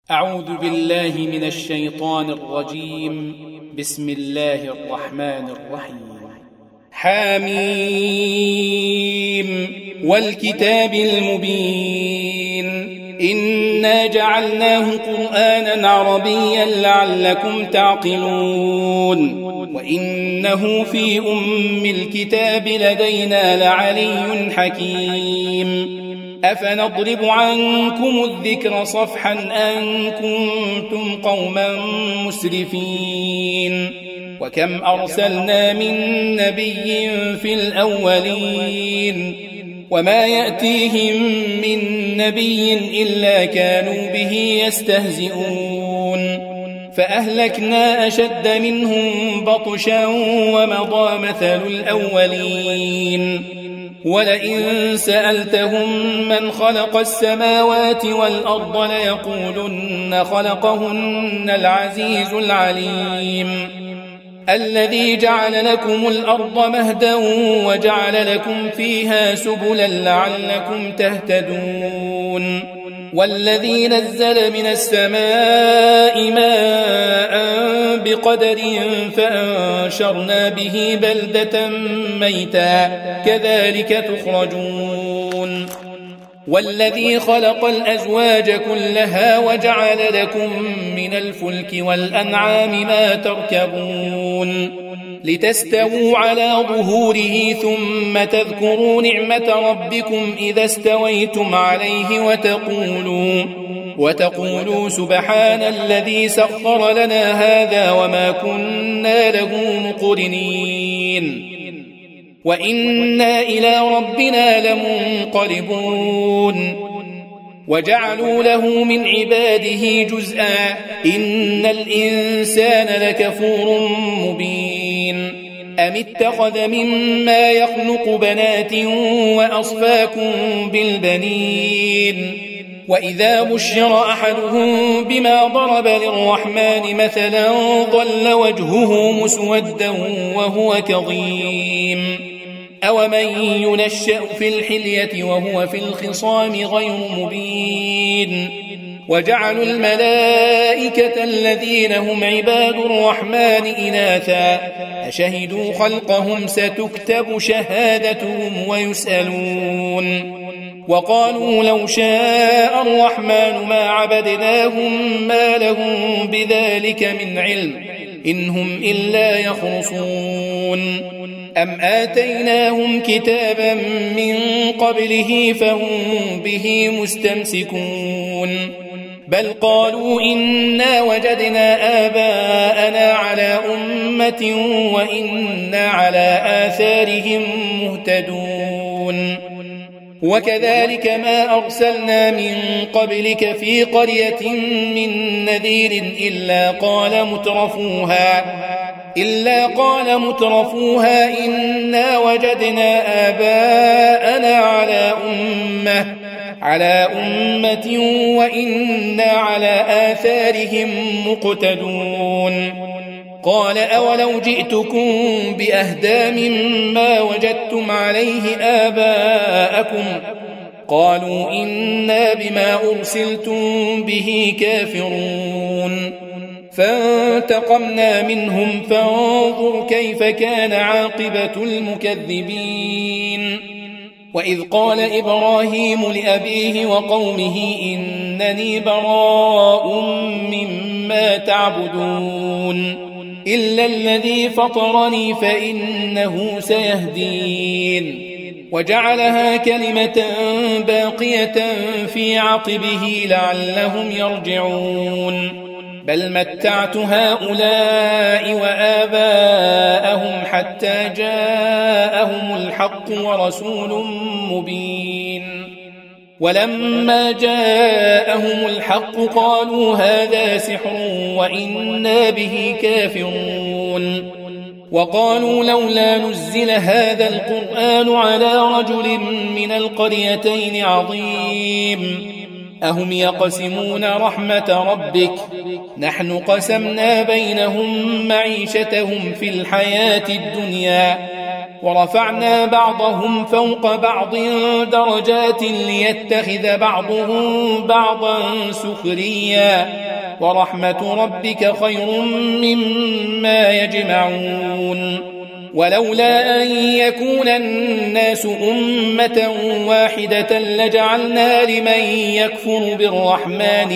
أعوذ بالله من الشيطان الرجيم. بسم الله الرحمن الرحيم. حميم والكتاب المبين إنا جعلناه قرآنا عربيا لعلكم تعقلون وإنه في أم الكتاب لدينا لعلي حكيم أفنضرب عنكم الذكر صفحا أن كنتم قوما مسرفين وكم أرسلنا من نبي في الأولين وما يأتيهم من نبي إلا كانوا به يستهزئون فأهلكنا أشد منهم بطشا ومضى مثل الأولين ولئن سألتهم من خلق السماوات والأرض ليقولن خلقهن العزيز العليم الذي جعل لكم الأرض مهدا وجعل لكم فيها سبلا لعلكم تهتدون والذي نزل من السماء ماء بقدر فأنشرنا به بلدة ميتا كذلك تخرجون والذي خلق الأزواج كلها وجعل لكم من الفلك والأنعام ما تركبون لتستووا على ظهوره ثم تذكروا نعمة ربكم إذا استويتم عليه وتقولوا سبحان الذي سخر لنا هذا وما كنا له مقرنين وإنا إلى ربنا لمنقلبون وجعلوا له من عباده جزءا إن الإنسان لكفور مبين أم اتخذ مما يخلق بنات وأصفاكم بالبنين وإذا بشر أحدهم بما ضرب للرحمن مثلا ظل وجهه مسودا وهو كظيم أومن ينشأ في الحلية وهو في الخصام غير مبين وجعلوا الملائكة الذين هم عباد الرحمن إناثا أشهدوا خلقهم ستكتب شهادتهم ويسألون وقالوا لو شاء الرحمن ما عبدناهم ما لهم بذلك من علم إن هم إلا يخرصون أم آتيناهم كتابا من قبله فهم به مستمسكون بل قالوا إنا وجدنا آباءنا على أمة وإنا على آثارهم مهتدون وكذلك ما أرسلنا من قبلك في قرية من نذير إلا قال مترفوها إنا وجدنا آباءنا على أمة وإنا على آثارهم مقتدون قال أولو جئتكم بأهدى مما وجدتم عليه آباءكم قالوا إنا بما أرسلتم به كافرون فانتقمنا منهم فانظر كيف كان عاقبة المكذبين وإذ قال إبراهيم لأبيه وقومه إنني براء مما تعبدون إلا الذي فطرني فإنه سيهدين وجعلها كلمة باقية في عقبه لعلهم يرجعون بل متعت هؤلاء وآباءهم حتى جاءهم الحق ورسول مبين ولما جاءهم الحق قالوا هذا سحر وإنا به كافرون وقالوا لولا نزل هذا القرآن على رجل من القريتين عظيم أهم يقسمون رحمة ربك نحن قسمنا بينهم معيشتهم في الحياة الدنيا ورفعنا بعضهم فوق بعض درجات ليتخذ بعضهم بعضا سخريا ورحمة ربك خير مما يجمعون ولولا أن يكون الناس أمة واحدة لجعلنا لمن يكفر بالرحمن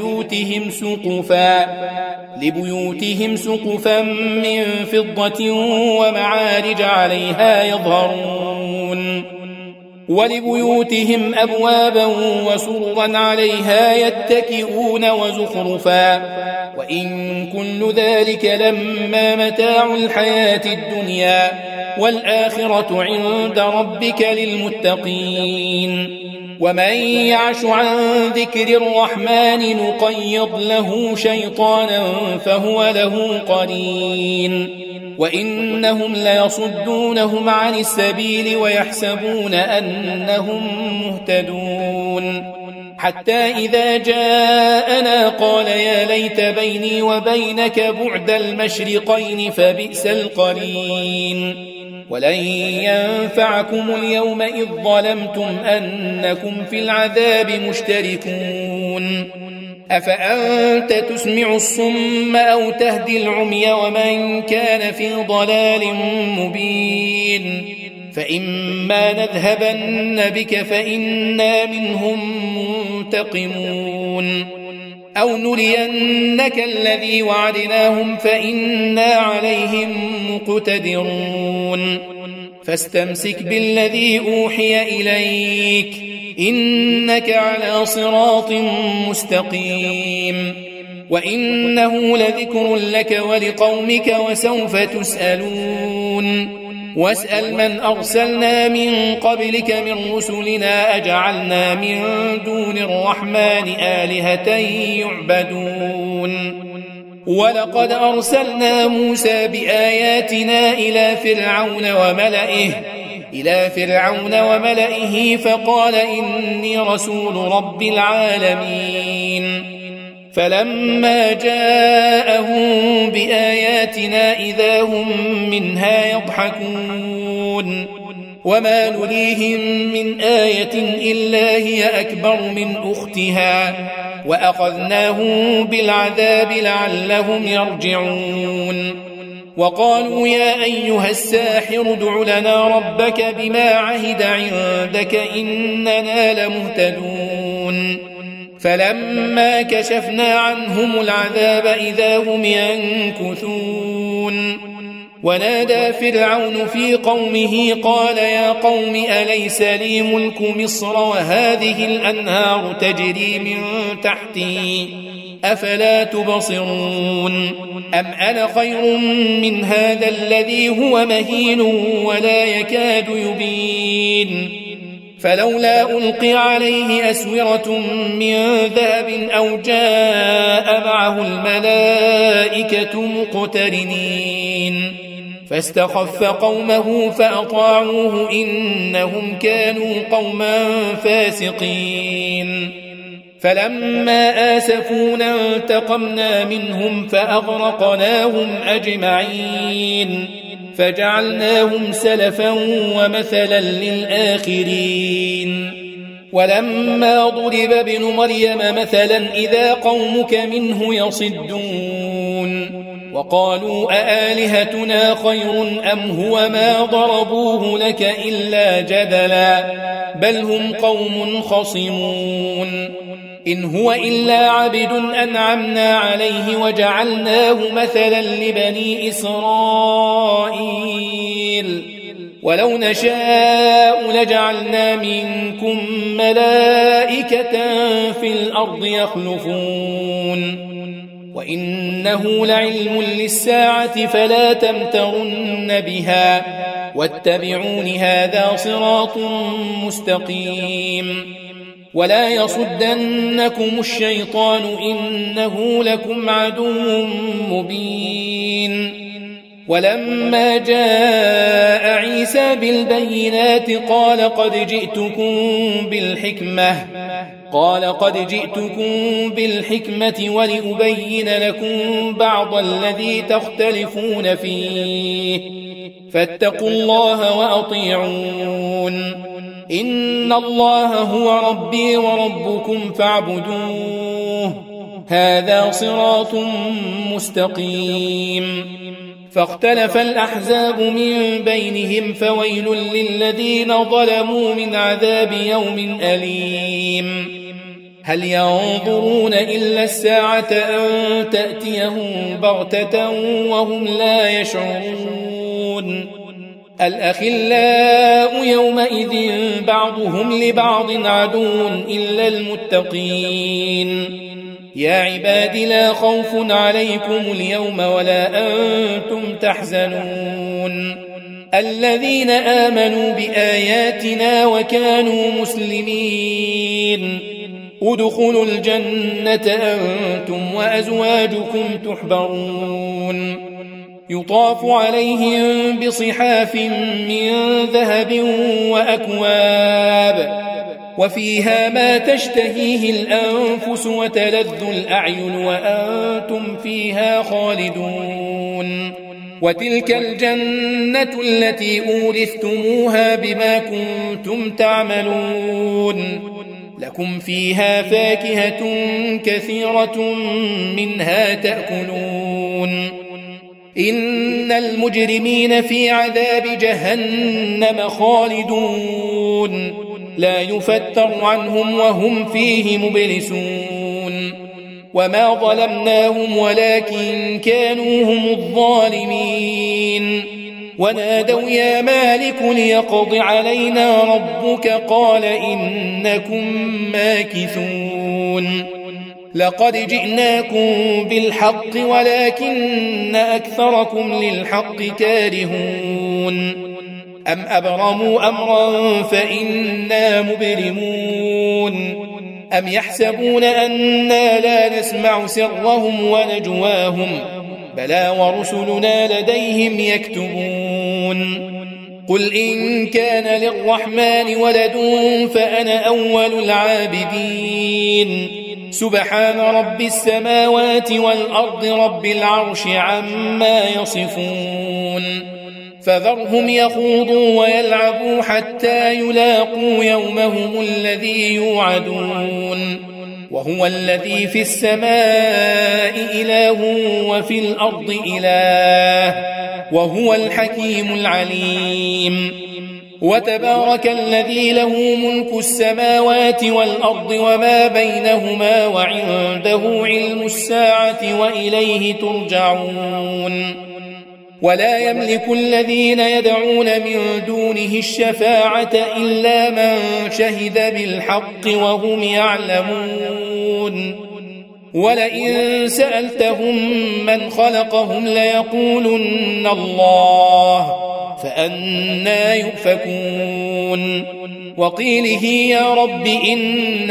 لبيوتهم سقفا من فضة ومعارج عليها يظهرون ولبيوتهم أبوابا وسررا عليها يتكئون وزخرفا وإن كل ذلك لما متاع الحياة الدنيا والآخرة عند ربك للمتقين ومن يعش عن ذكر الرحمن نقيض له شيطانا فهو له قرين وإنهم ليصدونهم عن السبيل ويحسبون أنهم مهتدون حتى إذا جاءنا قال يا ليت بيني وبينك بعد المشرقين فبئس القرين ولن ينفعكم اليوم إذ ظلمتم أنكم في العذاب مشتركون أفأنت تسمع الصم أو تهدي العمي ومن كان في ضلال مبين فإما نذهبن بك فإنا منهم منتقمون أو نرينك الذي وعدناهم فإنا عليهم مقتدرون فاستمسك بالذي أوحي إليك إنك على صراط مستقيم وإنه لذكر لك ولقومك وسوف تسألون واسأل من أرسلنا من قبلك من رسلنا أجعلنا من دون الرحمن آلهة يعبدون ولقد أرسلنا موسى بآياتنا إلى فرعون وملئه فقال إني رسول رب العالمين فلما جاءهم بآياتنا إذا هم منها يضحكون وما نريهم من آية إلا هي أكبر من أختها وأخذناهم بالعذاب لعلهم يرجعون وقالوا يا أيها الساحر ادع لنا ربك بما عهد عندك إننا لمهتدون فلما كشفنا عنهم العذاب إذا هم ينكثون ونادى فرعون في قومه قال يا قوم أليس لي ملك مصر وهذه الأنهار تجري من تحتي أفلا تبصرون أم أنا خير من هذا الذي هو مهين ولا يكاد يبين فلولا ألقي عليه أسورة من ذهب أو جاء معه الملائكة مقترنين فاستخف قومه فأطاعوه إنهم كانوا قوما فاسقين فلما آسفونا انتقمنا منهم فأغرقناهم أجمعين فجعلناهم سلفا ومثلا للآخرين ولما ضرب ابن مريم مثلا إذا قومك منه يصدون وقالوا أآلهتنا خير أم هو ما ضربوه لك إلا جدلا بل هم قوم خصمون إن هو إلا عبد أنعمنا عليه وجعلناه مثلا لبني إسرائيل ولو نشاء لجعلنا منكم ملائكة في الأرض يخلفون وإنه لعلم للساعة فلا تمترن بها واتبعون هذا صراط مستقيم ولا يصدنكم الشيطان إنه لكم عدو مبين ولما جاء عيسى بالبينات قال قد جئتكم بالحكمة ولأبين لكم بعض الذي تختلفون فيه فاتقوا الله وأطيعون إن الله هو ربي وربكم فاعبدوه هذا صراط مستقيم فاختلف الأحزاب من بينهم فويل للذين ظلموا من عذاب يوم أليم هل ينظرون إلا الساعة أن تأتيهم بغتة وهم لا يشعرون الأخلاء يومئذ بعضهم لبعض عدو إلا المتقين يا عباد لا خوف عليكم اليوم ولا أنتم تحزنون الذين آمنوا بآياتنا وكانوا مسلمين ادخلوا الجنة أنتم وأزواجكم تحبرون يطاف عليهم بصحاف من ذهب وأكواب وفيها ما تشتهيه الأنفس وتلذ الأعين وأنتم فيها خالدون وتلك الجنة التي أورثتموها بما كنتم تعملون لكم فيها فاكهة كثيرة منها تأكلون إن المجرمين في عذاب جهنم خالدون لا يفتر عنهم وهم فيه مبلسون وما ظلمناهم ولكن كانوا هم الظالمين ونادوا يا مالك ليقض علينا ربك قال إنكم ماكثون لقد جئناكم بالحق ولكن أكثركم للحق كارهون أم أبرموا أمرا فإنا مبرمون أم يحسبون أنا لا نسمع سرهم ونجواهم بلى ورسلنا لديهم يكتبون قل إن كان للرحمن ولد فأنا أول العابدين سبحان رب السماوات والأرض رب العرش عما يصفون فذرهم يخوضوا ويلعبوا حتى يلاقوا يومهم الذي يوعدون وهو الذي في السماء إله وفي الأرض إله وهو الحكيم العليم وتبارك الذي له ملك السماوات والأرض وما بينهما وعنده علم الساعة وإليه ترجعون ولا يملك الذين يدعون من دونه الشفاعة إلا من شهد بالحق وهم يعلمون ولئن سألتهم من خلقهم ليقولن الله فأنى يؤفكون وقيله يا رب إن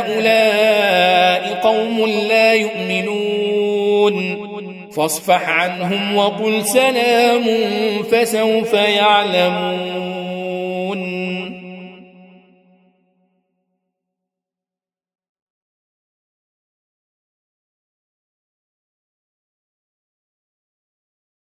هؤلاء قوم لا يؤمنون فاصفح عنهم وقل سلام فسوف يعلمون